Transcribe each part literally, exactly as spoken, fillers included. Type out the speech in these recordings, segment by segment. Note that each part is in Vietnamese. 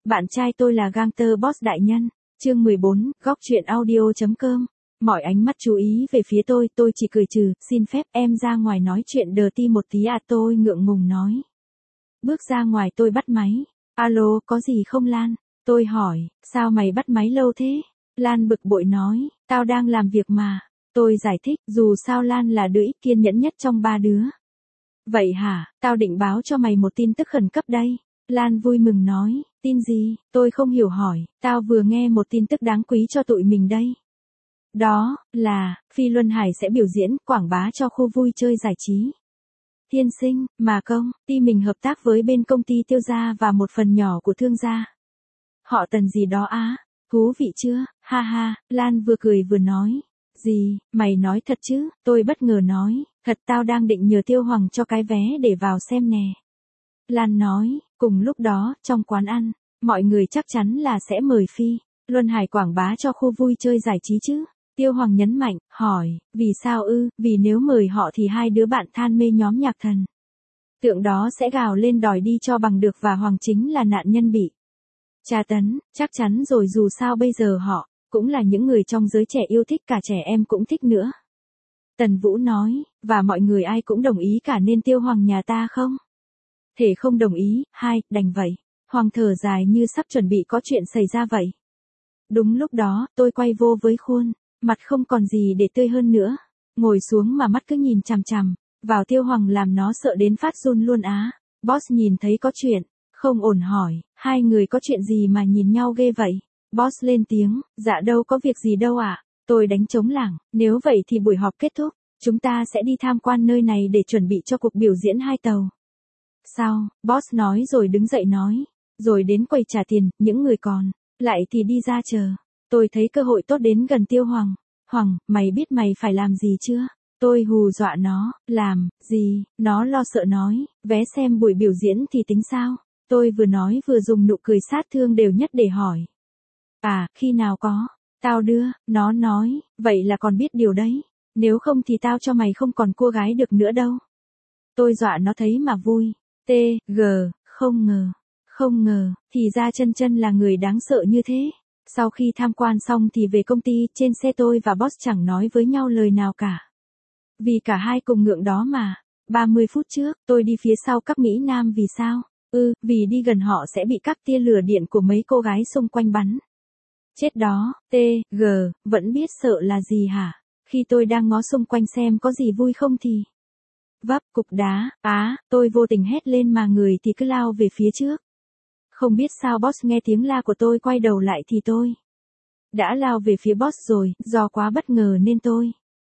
Bạn trai tôi là gangster boss đại nhân. Chương mười bốn, góc truyện audio.com. Mọi ánh mắt chú ý về phía tôi, tôi chỉ cười trừ, xin phép em ra ngoài nói chuyện đờ ti một tí à, tôi ngượng ngùng nói. Bước ra ngoài tôi bắt máy. Alo, có gì không Lan? Tôi hỏi, sao mày bắt máy lâu thế? Lan bực bội nói, tao đang làm việc mà. Tôi giải thích, dù sao Lan là đứa ít kiên nhẫn nhất trong ba đứa. Vậy hả, tao định báo cho mày một tin tức khẩn cấp đây. Lan vui mừng nói, tin gì? Tôi không hiểu hỏi, tao vừa nghe một tin tức đáng quý cho tụi mình đây. Đó, là, Phi Luân Hải sẽ biểu diễn, quảng bá cho khu vui chơi giải trí. Tiên sinh, mà công, ty mình hợp tác với bên công ty Tiêu Gia và một phần nhỏ của thương gia. Họ Tần gì đó á, thú vị chưa, ha ha, Lan vừa cười vừa nói. Gì, mày nói thật chứ, tôi bất ngờ nói, thật tao đang định nhờ Tiêu Hoàng cho cái vé để vào xem nè. Lan nói, cùng lúc đó, trong quán ăn, mọi người chắc chắn là sẽ mời Phi Luân Hải quảng bá cho khu vui chơi giải trí chứ. Tiêu Hoàng nhấn mạnh, hỏi, vì sao ư, vì nếu mời họ thì hai đứa bạn than mê nhóm nhạc thần tượng đó sẽ gào lên đòi đi cho bằng được và Hoàng chính là nạn nhân bị tra tấn, chắc chắn rồi dù sao bây giờ họ cũng là những người trong giới trẻ yêu thích, cả trẻ em cũng thích nữa. Tần Vũ nói, và mọi người ai cũng đồng ý cả nên Tiêu Hoàng nhà ta không thể không đồng ý, hai, đành vậy. Hoàng thở dài như sắp chuẩn bị có chuyện xảy ra vậy. Đúng lúc đó, tôi quay vô với khuôn mặt không còn gì để tươi hơn nữa. Ngồi xuống mà mắt cứ nhìn chằm chằm vào Tiêu Hoàng làm nó sợ đến phát run luôn á. Boss nhìn thấy có chuyện không ổn hỏi, hai người có chuyện gì mà nhìn nhau ghê vậy? Boss lên tiếng, dạ đâu có việc gì đâu ạ. À? Tôi đánh trống lảng, nếu vậy thì buổi họp kết thúc, chúng ta sẽ đi tham quan nơi này để chuẩn bị cho cuộc biểu diễn hai tàu. Sao, boss nói rồi đứng dậy nói, rồi đến quầy trả tiền, những người còn lại thì đi ra chờ. Tôi thấy cơ hội tốt đến gần Tiêu Hoàng. Hoàng, mày biết mày phải làm gì chưa? Tôi hù dọa nó, làm, gì, nó lo sợ nói, vé xem buổi biểu diễn thì tính sao? Tôi vừa nói vừa dùng nụ cười sát thương đều nhất để hỏi. À, khi nào có? Tao đưa, nó nói, vậy là còn biết điều đấy. Nếu không thì tao cho mày không còn cô gái được nữa đâu. Tôi dọa nó thấy mà vui. T, G, không ngờ, không ngờ, thì ra chân chân là người đáng sợ như thế. Sau khi tham quan xong thì về công ty, trên xe tôi và boss chẳng nói với nhau lời nào cả. Vì cả hai cùng ngượng đó mà. ba mươi phút trước, tôi đi phía sau các Mỹ Nam vì sao? Ừ, vì đi gần họ sẽ bị các tia lửa điện của mấy cô gái xung quanh bắn. Chết đó, T, G, vẫn biết sợ là gì hả? Khi tôi đang ngó xung quanh xem có gì vui không thì... Vấp, cục đá, á, tôi vô tình hét lên mà người thì cứ lao về phía trước. Không biết sao boss nghe tiếng la của tôi quay đầu lại thì tôi đã lao về phía boss rồi, do quá bất ngờ nên tôi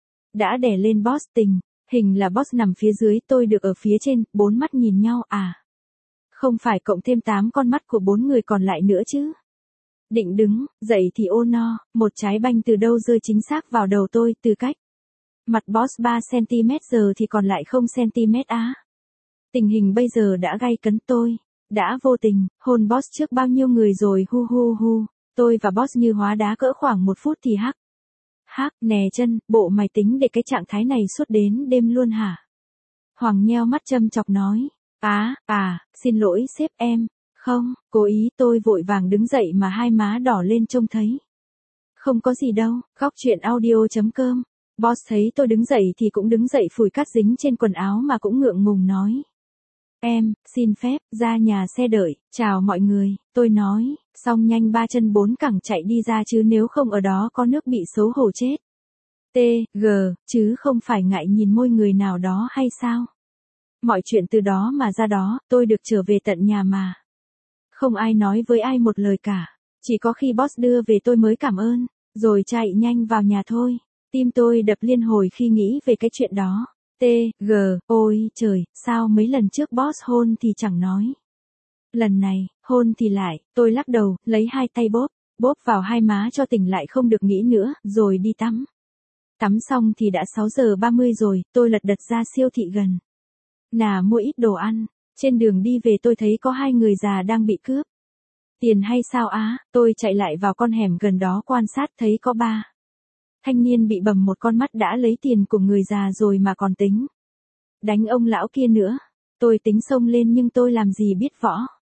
đã đè lên boss, tình hình là boss nằm phía dưới, tôi được ở phía trên, bốn mắt nhìn nhau à. Không phải cộng thêm tám con mắt của bốn người còn lại nữa chứ. Định đứng, dậy thì ô no, một trái banh từ đâu rơi chính xác vào đầu tôi, từ cách mặt boss ba xăng-ti-mét giờ thì còn lại không xăng-ti-mét á. Tình hình bây giờ đã gay cấn, tôi đã vô tình hôn boss trước bao nhiêu người rồi, hu hu hu. Tôi và boss như hóa đá cỡ khoảng một phút thì hắc. Hắc, nè chân, bộ mày tính để cái trạng thái này suốt đến đêm luôn hả? Hoàng nheo mắt châm chọc nói. Á, à, à, xin lỗi sếp em. Không, cố ý. Tôi vội vàng đứng dậy mà hai má đỏ lên trông thấy. Không có gì đâu, góc truyện audio.com. Boss thấy tôi đứng dậy thì cũng đứng dậy phủi cát dính trên quần áo mà cũng ngượng ngùng nói. Em, xin phép, ra nhà xe đợi, chào mọi người, tôi nói, xong nhanh ba chân bốn cẳng chạy đi ra chứ nếu không ở đó có nước bị xấu hổ chết. T, G, chứ không phải ngại nhìn môi người nào đó hay sao? Mọi chuyện từ đó mà ra đó, tôi được trở về tận nhà mà. Không ai nói với ai một lời cả, chỉ có khi boss đưa về tôi mới cảm ơn, rồi chạy nhanh vào nhà thôi. Tim tôi đập liên hồi khi nghĩ về cái chuyện đó. T, G, ôi trời, sao mấy lần trước boss hôn thì chẳng nói. Lần này, hôn thì lại, tôi lắc đầu, lấy hai tay bóp, bóp vào hai má cho tỉnh lại không được nghĩ nữa, rồi đi tắm. Tắm xong thì đã sáu giờ ba mươi rồi, tôi lật đật ra siêu thị gần nà mua ít đồ ăn. Trên đường đi về tôi thấy có hai người già đang bị cướp tiền hay sao á, tôi chạy lại vào con hẻm gần đó quan sát thấy có ba thanh niên bị bầm một con mắt đã lấy tiền của người già rồi mà còn tính đánh ông lão kia nữa. Tôi tính xông lên nhưng tôi làm gì biết võ.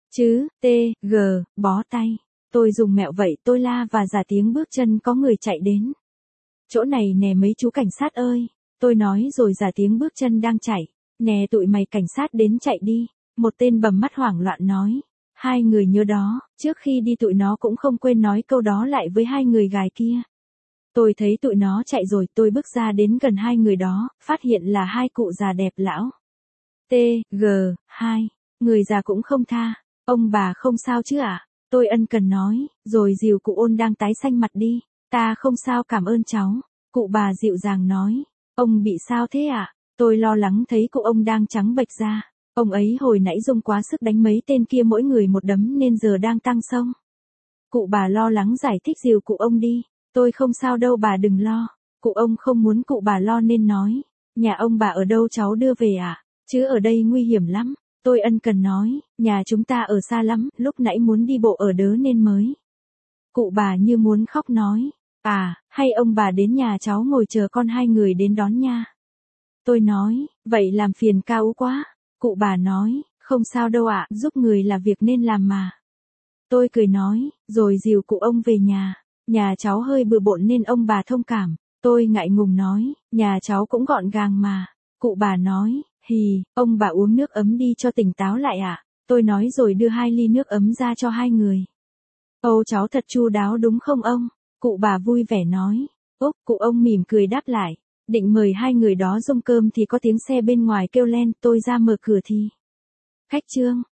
Chứ, T, G, bó tay. Tôi dùng mẹo vậy tôi la và giả tiếng bước chân có người chạy đến. Chỗ này nè mấy chú cảnh sát ơi. Tôi nói rồi giả tiếng bước chân đang chạy. Nè tụi mày cảnh sát đến chạy đi. Một tên bầm mắt hoảng loạn nói. Hai người nhớ đó, trước khi đi tụi nó cũng không quên nói câu đó lại với hai người gài kia. Tôi thấy tụi nó chạy rồi, tôi bước ra đến gần hai người đó, phát hiện là hai cụ già đẹp lão. T, G, hai. Người già cũng không tha. Ông bà không sao chứ ạ? À? Tôi ân cần nói, rồi dìu cụ ôn đang tái xanh mặt đi. Ta không sao cảm ơn cháu. Cụ bà dịu dàng nói. Ông bị sao thế ạ? À? Tôi lo lắng thấy cụ ông đang trắng bệch ra. Ông ấy hồi nãy dùng quá sức đánh mấy tên kia mỗi người một đấm nên giờ đang tăng sông. Cụ bà lo lắng giải thích dìu cụ ông đi. Tôi không sao đâu bà đừng lo. Cụ ông không muốn cụ bà lo nên nói. Nhà ông bà ở đâu cháu đưa về à? Chứ ở đây nguy hiểm lắm. Tôi ân cần nói, nhà chúng ta ở xa lắm, lúc nãy muốn đi bộ ở đớ nên mới. Cụ bà như muốn khóc nói. À, hay ông bà đến nhà cháu ngồi chờ con hai người đến đón nha. Tôi nói, vậy làm phiền Cao quá. Cụ bà nói, không sao đâu ạ, giúp người là việc nên làm mà. Tôi cười nói, rồi dìu cụ ông về nhà. Nhà cháu hơi bừa bộn nên ông bà thông cảm. Tôi ngại ngùng nói, nhà cháu cũng gọn gàng mà. Cụ bà nói, hì, ông bà uống nước ấm đi cho tỉnh táo lại ạ. À? Tôi nói rồi đưa hai ly nước ấm ra cho hai người. Âu cháu thật chu đáo đúng không ông? Cụ bà vui vẻ nói. Úc, cụ ông mỉm cười đáp lại. Định mời hai người đó dùng cơm thì có tiếng xe bên ngoài kêu len, tôi ra mở cửa thì. Khách Trương.